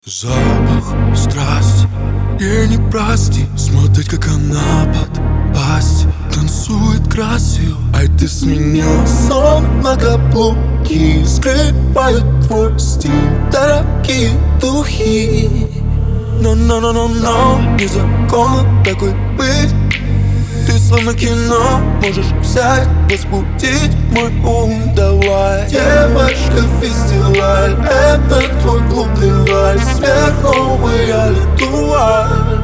Запах страсти и не прости. Смотреть, как она под пасть танцует красиво. Ай, ты сменила сон на каблуки. Скрывают твой стиль дорогие духи. Но незаконно такой быть. Ты словно кино, можешь взять, возбудить мой ум. Давай, девочка, фестиваль, это твой клубный вальс, сверхновый ритуаль.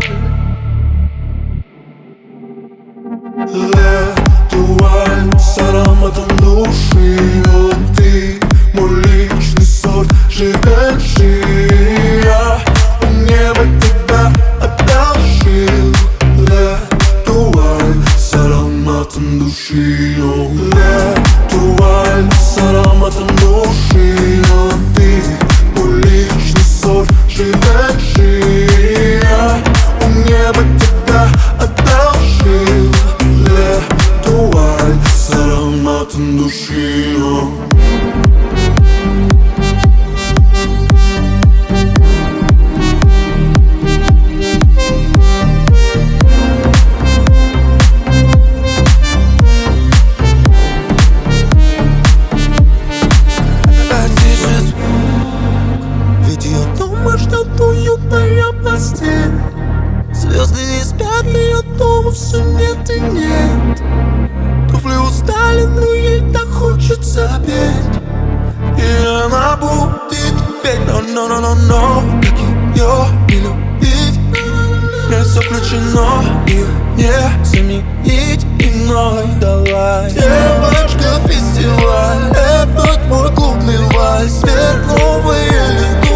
Ритуаль с ароматом души. Но ты мой личный сорт, живешь я. Мне бы тебя одолжил. Ритуаль с ароматом души. Ритуаль с ароматом души. Но ты мой личный сорт, живешь я. Мне бы тебя одолжил. Ритуаль с ароматом души. Ждет уютная постель. Звезды не спят, ее дома все нет и нет. Туфли устали, но ей так хочется петь. И она будет петь, но как ее не любить? В ней все включено, ее не заменить иной. Давай, девочка, фестиваль, это твой клубный вальс, сверхновый